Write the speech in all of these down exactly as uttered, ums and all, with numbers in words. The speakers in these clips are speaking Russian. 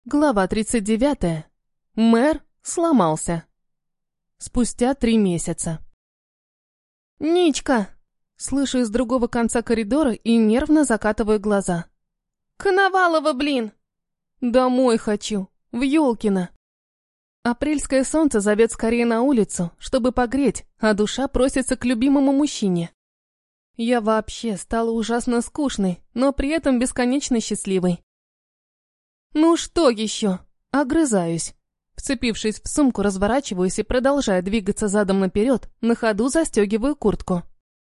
Глава тридцать девятая. Мэр сломался. Спустя три месяца. «Ничка!» Слышу из другого конца коридора и нервно закатываю глаза. «Коновалова, блин!» «Домой хочу, в Ёлкино!» Апрельское солнце зовет скорее на улицу, чтобы погреть, а душа просится к любимому мужчине. Я вообще стала ужасно скучной, но при этом бесконечно счастливой. «Ну что еще?» Огрызаюсь. Вцепившись в сумку, разворачиваюсь и, продолжая двигаться задом наперед, на ходу застегиваю куртку.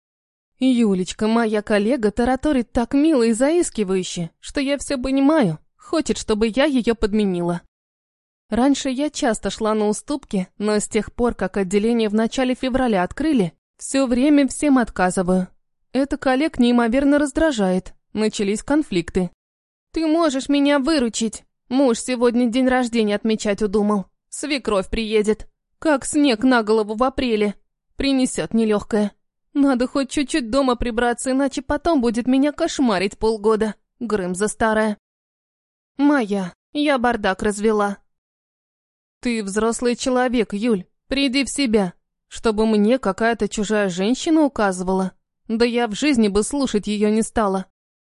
Юлечка, моя коллега, тараторит так мило и заискивающе, что я все понимаю, хочет, чтобы я ее подменила. Раньше я часто шла на уступки, но с тех пор, как отделение в начале февраля открыли, все время всем отказываю. Это коллег неимоверно раздражает, начались конфликты. «Ты можешь меня выручить? Муж сегодня день рождения отмечать удумал. Свекровь приедет. Как снег на голову в апреле. Принесет нелегкое. Надо хоть чуть-чуть дома прибраться, иначе потом будет меня кошмарить полгода. Грымза старая». «Моя, я бардак развела». «Ты взрослый человек, Юль, приди в себя. Чтобы мне какая-то чужая женщина указывала. Да я в жизни бы слушать ее не стала».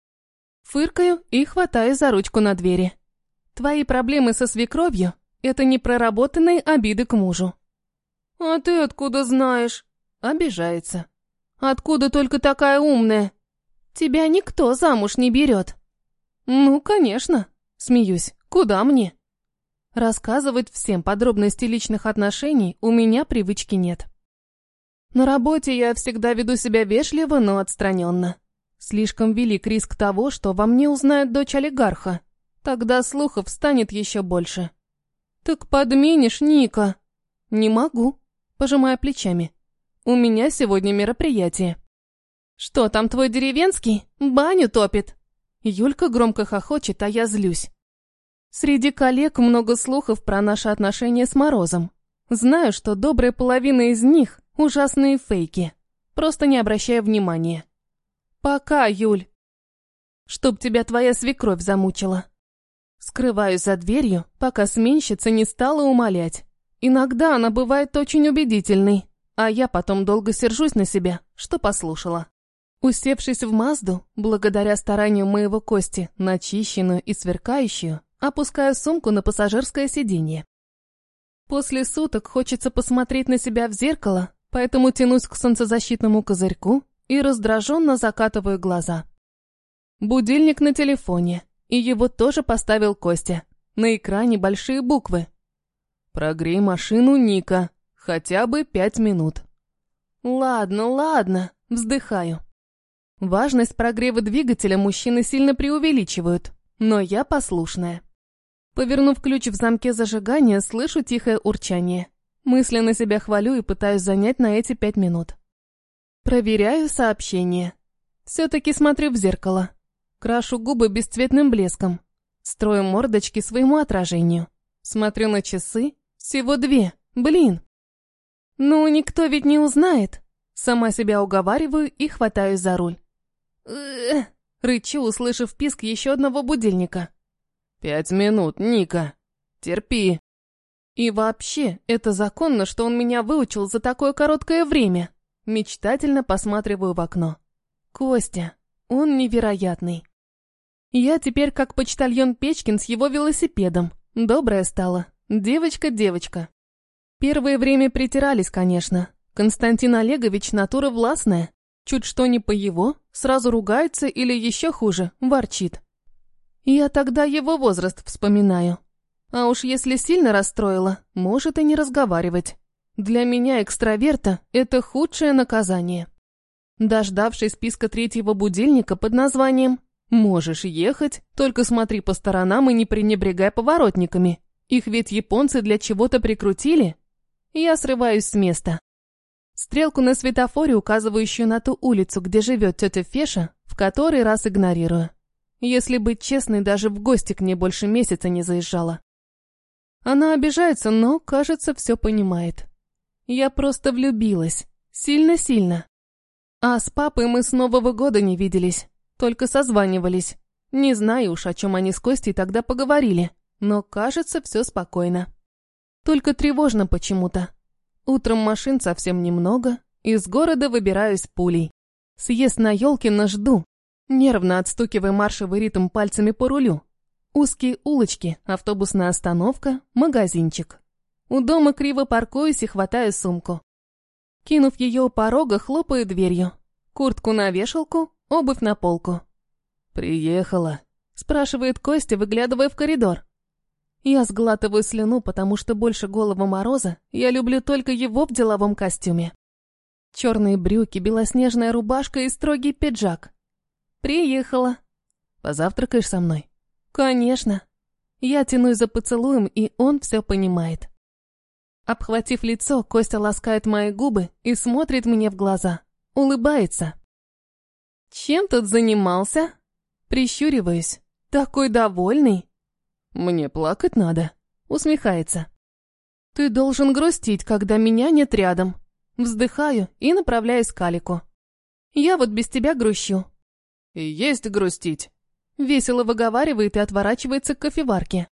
Фыркаю и хватаю за ручку на двери. Твои проблемы со свекровью – это непроработанные обиды к мужу. «А ты откуда знаешь?» Обижается. «Откуда только такая умная? Тебя никто замуж не берет». «Ну, конечно», смеюсь, куда мне? Рассказывать всем подробности личных отношений у меня привычки нет. На работе я всегда веду себя вежливо, но отстраненно. Слишком велик риск того, что во мне узнает дочь олигарха. Тогда слухов станет еще больше. «Так подменишь, Ника?» «Не могу», пожимая плечами. «У меня сегодня мероприятие». «Что там твой деревенский? Баню топит?» Юлька громко хохочет, а я злюсь. Среди коллег много слухов про наши отношения с Морозом. Знаю, что добрая половина из них – ужасные фейки. Просто не обращая внимания. «Пока, Юль. Чтоб тебя твоя свекровь замучила». Скрываюсь за дверью, пока сменщица не стала умолять. Иногда она бывает очень убедительной, а я потом долго сержусь на себя, что послушала. Усевшись в Мазду, благодаря старанию моего Кости, начищенную и сверкающую, опускаю сумку на пассажирское сиденье. После суток хочется посмотреть на себя в зеркало, поэтому тянусь к солнцезащитному козырьку и раздраженно закатываю глаза. Будильник на телефоне, и его тоже поставил Костя. На экране большие буквы. «Прогрей машину, Ника. Хотя бы пять минут». «Ладно, ладно», вздыхаю. Важность прогрева двигателя мужчины сильно преувеличивают, но я послушная. Повернув ключ в замке зажигания, слышу тихое урчание. Мысленно себя хвалю и пытаюсь занять на эти пять минут. Проверяю сообщение. Все-таки смотрю в зеркало. Крашу губы бесцветным блеском. Строю мордочки своему отражению. Смотрю на часы. Всего две. Блин. Ну, никто ведь не узнает. Сама себя уговариваю и хватаюсь за руль. Эх, рычу, услышав писк еще одного будильника. «Пять минут, Ника. Терпи». И вообще, это законно, что он меня выучил за такое короткое время. Мечтательно посматриваю в окно. Костя, он невероятный. Я теперь как почтальон Печкин с его велосипедом. Добрая стала. Девочка-девочка. Первое время притирались, конечно. Константин Олегович натура властная. Чуть что не по его, сразу ругается или еще хуже, ворчит. Я тогда его возраст вспоминаю. А уж если сильно расстроила, может и не разговаривать. Для меня, экстраверта, это худшее наказание. Дождавшись списка третьего будильника под названием «Можешь ехать, только смотри по сторонам и не пренебрегай поворотниками. Их ведь японцы для чего-то прикрутили», я срываюсь с места. Стрелку на светофоре, указывающую на ту улицу, где живет тетя Феша, в который раз игнорирую. Если быть честной, даже в гости к ней больше месяца не заезжала. Она обижается, но, кажется, все понимает. Я просто влюбилась. Сильно-сильно. А с папой мы с Нового года не виделись, только созванивались. Не знаю уж, о чем они с Костей тогда поговорили. но кажется, все спокойно. Только тревожно почему-то. Утром машин совсем немного, из города выбираюсь пулей. Съезд на Ёлкино жду, нервно отстукивая маршевый ритм пальцами по рулю. Узкие улочки, автобусная остановка, магазинчик. У дома криво паркуюсь и хватаю сумку. Кинув ее у порога, хлопаю дверью. Куртку на вешалку, обувь на полку. «Приехала?» – спрашивает Костя, выглядывая в коридор. Я сглатываю слюну, потому что больше Голого Мороза я люблю только его в деловом костюме. Черные брюки, белоснежная рубашка и строгий пиджак. «Приехала». «Позавтракаешь со мной?» «Конечно». Я тянусь за поцелуем, и он все понимает. Обхватив лицо, Костя ласкает мои губы и смотрит мне в глаза. Улыбается. «Чем тут занимался?» Прищуриваюсь. «Такой довольный». «Мне плакать надо», усмехается. «Ты должен грустить, когда меня нет рядом». Вздыхаю и направляюсь к Алику. «Я вот без тебя грущу». «И есть грустить», весело выговаривает и отворачивается к кофеварке.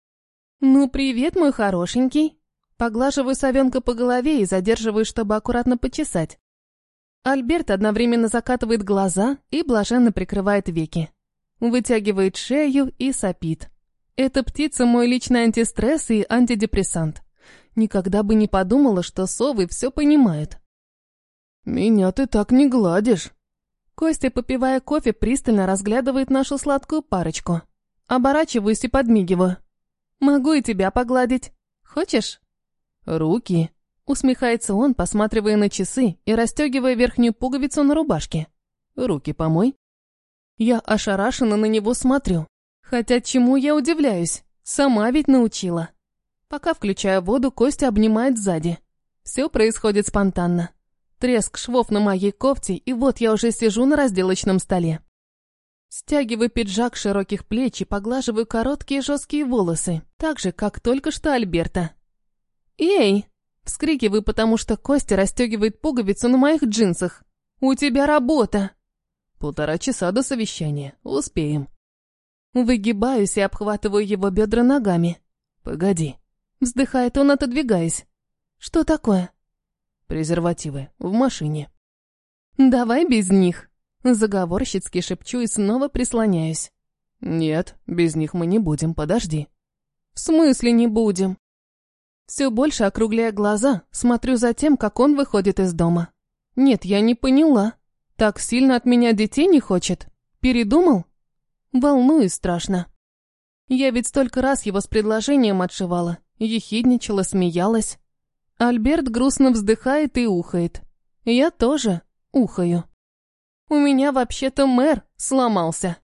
«Ну, привет, мой хорошенький». Поглаживаю совенка по голове и задерживаю, чтобы аккуратно почесать. Альберт одновременно закатывает глаза и блаженно прикрывает веки. Вытягивает шею и сопит. Эта птица мой личный антистресс и антидепрессант. Никогда бы не подумала, что совы все понимают. «Меня ты так не гладишь». Костя, попивая кофе, пристально разглядывает нашу сладкую парочку. Оборачиваюсь и подмигиваю. «Могу и тебя погладить. Хочешь?» «Руки», — усмехается он, посматривая на часы и расстегивая верхнюю пуговицу на рубашке. «Руки помой». Я ошарашенно на него смотрю. Хотя чему я удивляюсь? Сама ведь научила. Пока включаю воду, Костя обнимает сзади. Все происходит спонтанно. Треск швов на моей кофте, и вот я уже сижу на разделочном столе. Стягиваю пиджак широких плеч и поглаживаю короткие жесткие волосы, так же, как только что Альберта. «Эй!» – вскрикиваю, потому что Костя расстегивает пуговицу на моих джинсах. «У тебя работа!» «Полтора часа до совещания. Успеем». Выгибаюсь и обхватываю его бедра ногами. «Погоди». Вздыхает он, отодвигаясь. «Что такое?» «Презервативы. В машине». «Давай без них». Заговорщицки шепчу и снова прислоняюсь. «Нет, без них мы не будем, подожди». «В смысле не будем?» Все больше округляя глаза, смотрю за тем, как он выходит из дома. «Нет, я не поняла. Так сильно от меня детей не хочет? Передумал?» Волнуюсь страшно. Я ведь столько раз его с предложением отшивала, ехидничала, смеялась. Альберт грустно вздыхает и ухает. Я тоже ухаю. У меня вообще-то мэр сломался.